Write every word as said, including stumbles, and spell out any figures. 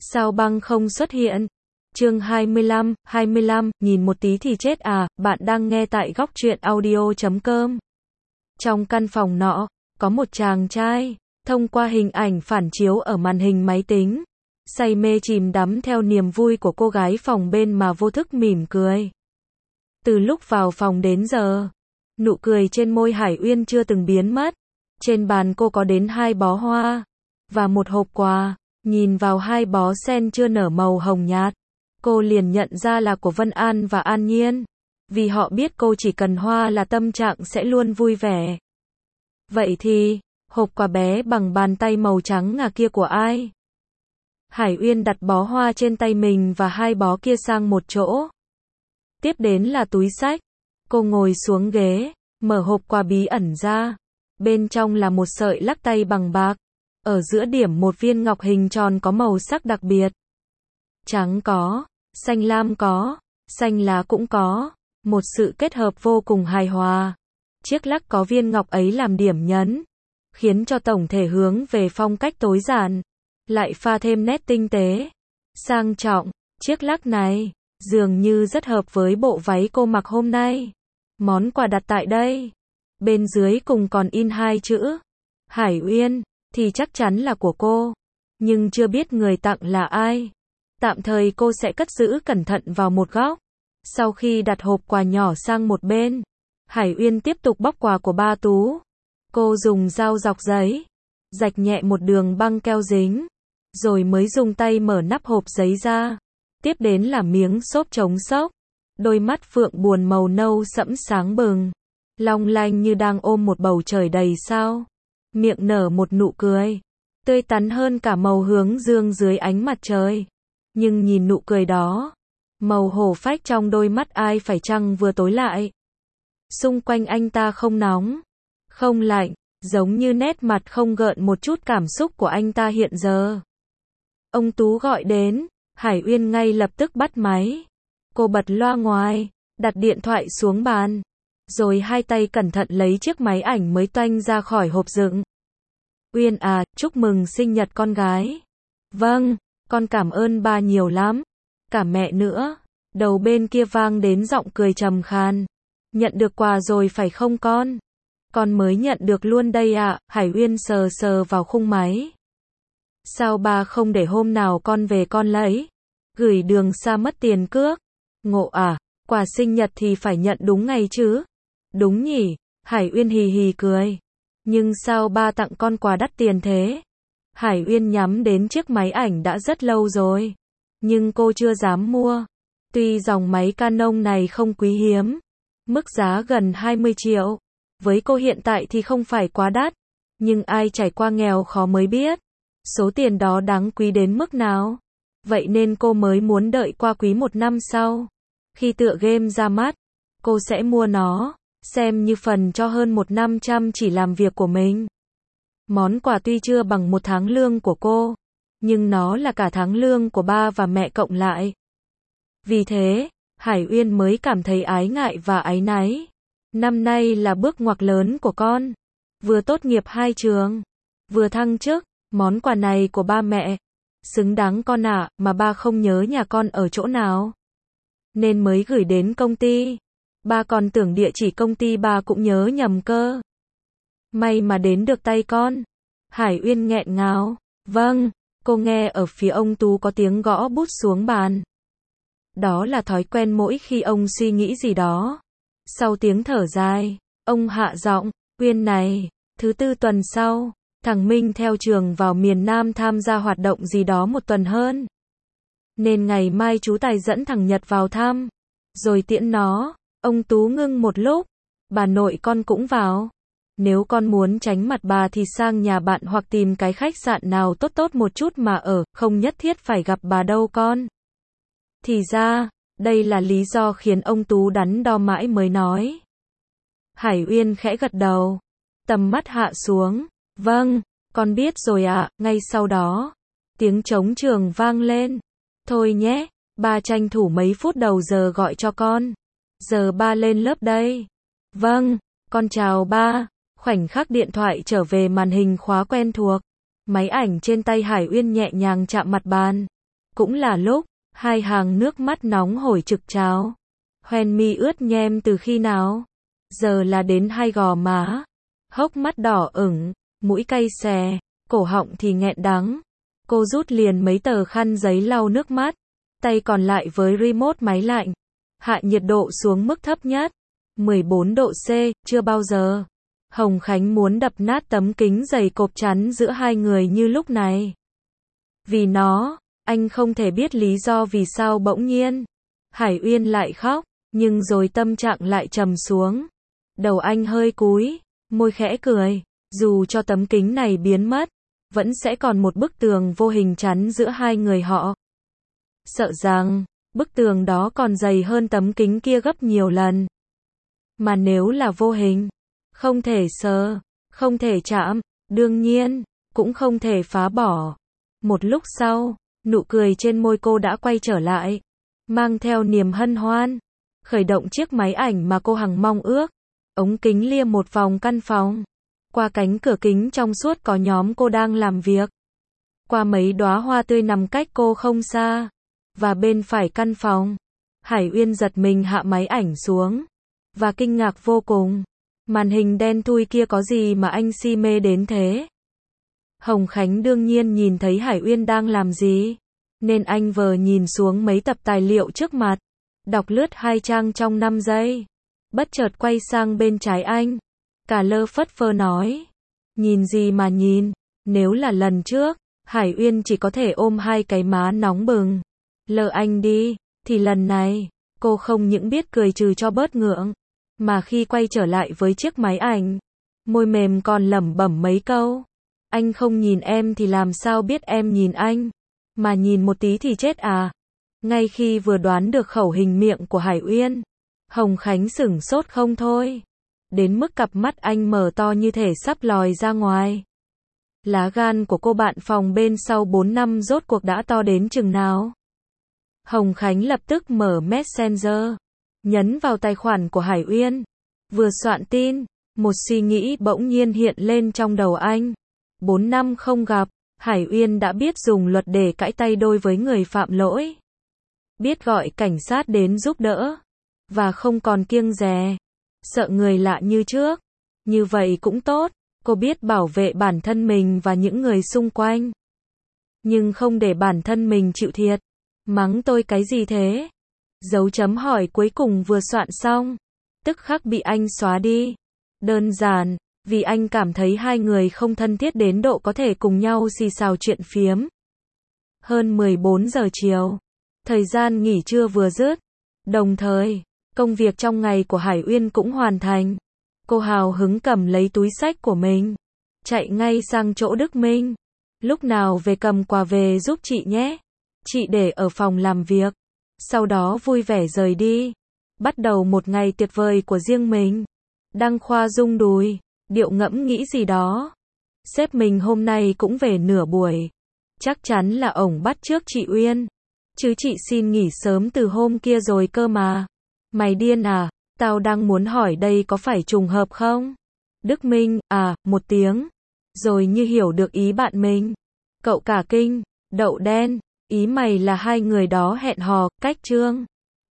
Sao băng không xuất hiện? Chương hai mươi lăm, hai mươi lăm, nhìn một tí thì chết à, bạn đang nghe tại góc truyện audio chấm com. Trong căn phòng nọ, có một chàng trai, thông qua hình ảnh phản chiếu ở màn hình máy tính, say mê chìm đắm theo niềm vui của cô gái phòng bên mà vô thức mỉm cười. Từ lúc vào phòng đến giờ, nụ cười trên môi Hải Uyên chưa từng biến mất. Trên bàn cô có đến hai bó hoa, và một hộp quà. Nhìn vào hai bó sen chưa nở màu hồng nhạt, cô liền nhận ra là của Vân An và An Nhiên. Vì họ biết cô chỉ cần hoa là tâm trạng sẽ luôn vui vẻ. Vậy thì, hộp quà bé bằng bàn tay màu trắng ngà kia của ai? Hải Uyên đặt bó hoa trên tay mình và hai bó kia sang một chỗ. Tiếp đến là túi xách. Cô ngồi xuống ghế, mở hộp quà bí ẩn ra. Bên trong là một sợi lắc tay bằng bạc. Ở giữa điểm một viên ngọc hình tròn có màu sắc đặc biệt. Trắng có, xanh lam có, xanh lá cũng có. Một sự kết hợp vô cùng hài hòa. Chiếc lắc có viên ngọc ấy làm điểm nhấn, khiến cho tổng thể hướng về phong cách tối giản, lại pha thêm nét tinh tế, sang trọng. Chiếc lắc này, dường như rất hợp với bộ váy cô mặc hôm nay. Món quà đặt tại đây. Bên dưới cùng còn in hai chữ. Hải Uyên. Thì chắc chắn là của cô. Nhưng chưa biết người tặng là ai. Tạm thời cô sẽ cất giữ cẩn thận vào một góc. Sau khi đặt hộp quà nhỏ sang một bên, Hải Uyên tiếp tục bóc quà của ba Tú. Cô dùng dao dọc giấy, rạch nhẹ một đường băng keo dính, rồi mới dùng tay mở nắp hộp giấy ra. Tiếp đến là miếng xốp chống xốc. Đôi mắt phượng buồn màu nâu sẫm sáng bừng, long lanh như đang ôm một bầu trời đầy sao. Miệng nở một nụ cười, tươi tắn hơn cả màu hướng dương dưới ánh mặt trời. Nhưng nhìn nụ cười đó, màu hổ phách trong đôi mắt ai phải chăng vừa tối lại. Xung quanh anh ta không nóng, không lạnh, giống như nét mặt không gợn một chút cảm xúc của anh ta hiện giờ. Ông Tú gọi đến, Hải Uyên ngay lập tức bắt máy. Cô bật loa ngoài, đặt điện thoại xuống bàn. Rồi hai tay cẩn thận lấy chiếc máy ảnh mới toanh ra khỏi hộp đựng. Uyên à, chúc mừng sinh nhật con gái. Vâng, con cảm ơn ba nhiều lắm. Cả mẹ nữa. Đầu bên kia vang đến giọng cười trầm khan. Nhận được quà rồi phải không con? Con mới nhận được luôn đây ạ. À. Hải Uyên sờ sờ vào khung máy. Sao ba không để hôm nào con về con lấy? Gửi đường xa mất tiền cước. Ngộ à, quà sinh nhật thì phải nhận đúng ngày chứ? Đúng nhỉ, Hải Uyên hì hì cười. Nhưng sao ba tặng con quà đắt tiền thế? Hải Uyên nhắm đến chiếc máy ảnh đã rất lâu rồi. Nhưng cô chưa dám mua. Tuy dòng máy Canon này không quý hiếm. Mức giá gần hai mươi triệu. Với cô hiện tại thì không phải quá đắt. Nhưng ai trải qua nghèo khó mới biết. Số tiền đó đáng quý đến mức nào. Vậy nên cô mới muốn đợi qua quý một năm sau. Khi tựa game ra mắt, cô sẽ mua nó. Xem như phần cho hơn một năm chăm chỉ làm việc của mình. Món quà tuy chưa bằng một tháng lương của cô, nhưng nó là cả tháng lương của ba và mẹ cộng lại. Vì thế, Hải Uyên mới cảm thấy ái ngại và áy náy. Năm nay là bước ngoặt lớn của con. Vừa tốt nghiệp hai trường, vừa thăng chức, món quà này của ba mẹ. Xứng đáng con ạ, à, mà ba không nhớ nhà con ở chỗ nào. Nên mới gửi đến công ty. Ba còn tưởng địa chỉ công ty ba cũng nhớ nhầm cơ. May mà đến được tay con. Hải Uyên nghẹn ngào. Vâng, cô nghe ở phía ông Tú có tiếng gõ bút xuống bàn. Đó là thói quen mỗi khi ông suy nghĩ gì đó. Sau tiếng thở dài, ông hạ giọng, Uyên này, thứ tư tuần sau, thằng Minh theo trường vào miền Nam tham gia hoạt động gì đó một tuần hơn. Nên ngày mai chú Tài dẫn thằng Nhật vào thăm, rồi tiễn nó. Ông Tú ngưng một lúc. Bà nội con cũng vào. Nếu con muốn tránh mặt bà thì sang nhà bạn hoặc tìm cái khách sạn nào tốt tốt một chút mà ở, không nhất thiết phải gặp bà đâu con. Thì ra, đây là lý do khiến ông Tú đắn đo mãi mới nói. Hải Uyên khẽ gật đầu. Tầm mắt hạ xuống. Vâng, con biết rồi ạ. À. Ngay sau đó, tiếng trống trường vang lên. Thôi nhé, ba tranh thủ mấy phút đầu giờ gọi cho con. Giờ ba lên lớp đây. Vâng, con chào ba. Khoảnh khắc điện thoại trở về màn hình khóa quen thuộc. Máy ảnh trên tay Hải Uyên nhẹ nhàng chạm mặt bàn. Cũng là lúc, hai hàng nước mắt nóng hổi trực trào. Hoen mi ướt nhem từ khi nào? Giờ là đến hai gò má. Hốc mắt đỏ ửng, mũi cay xè, cổ họng thì nghẹn đắng. Cô rút liền mấy tờ khăn giấy lau nước mắt. Tay còn lại với remote máy lạnh. Hạ nhiệt độ xuống mức thấp nhất. mười bốn độ C, chưa bao giờ. Hồng Khánh muốn đập nát tấm kính dày cộp chắn giữa hai người như lúc này. Vì nó, anh không thể biết lý do vì sao bỗng nhiên Hải Uyên lại khóc, nhưng rồi tâm trạng lại trầm xuống. Đầu anh hơi cúi, môi khẽ cười, dù cho tấm kính này biến mất, vẫn sẽ còn một bức tường vô hình chắn giữa hai người họ. Sợ rằng, bức tường đó còn dày hơn tấm kính kia gấp nhiều lần. Mà nếu là vô hình, không thể sờ, không thể chạm, đương nhiên, cũng không thể phá bỏ. Một lúc sau, nụ cười trên môi cô đã quay trở lại, mang theo niềm hân hoan. Khởi động chiếc máy ảnh mà cô hằng mong ước. Ống kính lia một vòng căn phòng. Qua cánh cửa kính trong suốt có nhóm cô đang làm việc. Qua mấy đóa hoa tươi nằm cách cô không xa. Và bên phải căn phòng, Hải Uyên giật mình hạ máy ảnh xuống. Và kinh ngạc vô cùng. Màn hình đen thui kia có gì mà anh si mê đến thế? Hồng Khánh đương nhiên nhìn thấy Hải Uyên đang làm gì. Nên anh vờ nhìn xuống mấy tập tài liệu trước mặt. Đọc lướt hai trang trong năm giây. Bất chợt quay sang bên trái anh. Cả lơ phất phơ nói. Nhìn gì mà nhìn. Nếu là lần trước, Hải Uyên chỉ có thể ôm hai cái má nóng bừng. Lơ anh đi. Thì lần này, cô không những biết cười trừ cho bớt ngượng. Mà khi quay trở lại với chiếc máy ảnh, môi mềm còn lẩm bẩm mấy câu. Anh không nhìn em thì làm sao biết em nhìn anh. Mà nhìn một tí thì chết à. Ngay khi vừa đoán được khẩu hình miệng của Hải Uyên, Hồng Khánh sửng sốt không thôi. Đến mức cặp mắt anh mở to như thể sắp lòi ra ngoài. Lá gan của cô bạn phòng bên sau bốn năm rốt cuộc đã to đến chừng nào. Hồng Khánh lập tức mở Messenger, nhấn vào tài khoản của Hải Uyên. Vừa soạn tin, một suy nghĩ bỗng nhiên hiện lên trong đầu anh. Bốn năm không gặp, Hải Uyên đã biết dùng luật để cãi tay đôi với người phạm lỗi. Biết gọi cảnh sát đến giúp đỡ. Và không còn kiêng dè, sợ người lạ như trước. Như vậy cũng tốt, cô biết bảo vệ bản thân mình và những người xung quanh. Nhưng không để bản thân mình chịu thiệt. Mắng tôi cái gì thế? Dấu chấm hỏi cuối cùng vừa soạn xong, tức khắc bị anh xóa đi. Đơn giản, vì anh cảm thấy hai người không thân thiết đến độ có thể cùng nhau xì xào chuyện phiếm. Hơn mười bốn giờ chiều, thời gian nghỉ trưa vừa dứt. Đồng thời, công việc trong ngày của Hải Uyên cũng hoàn thành. Cô hào hứng cầm lấy túi xách của mình, chạy ngay sang chỗ Đức Minh. Lúc nào về cầm quà về giúp chị nhé. Chị để ở phòng làm việc. Sau đó vui vẻ rời đi. Bắt đầu một ngày tuyệt vời của riêng mình. Đăng khoa rung đùi, điệu ngẫm nghĩ gì đó. Sếp mình hôm nay cũng về nửa buổi. Chắc chắn là ổng bắt trước chị Uyên. Chứ chị xin nghỉ sớm từ hôm kia rồi cơ mà. Mày điên à? Tao đang muốn hỏi đây có phải trùng hợp không? Đức Minh, à, một tiếng. Rồi như hiểu được ý bạn mình. Cậu cả kinh, đậu đen. Ý mày là hai người đó hẹn hò, cách trương.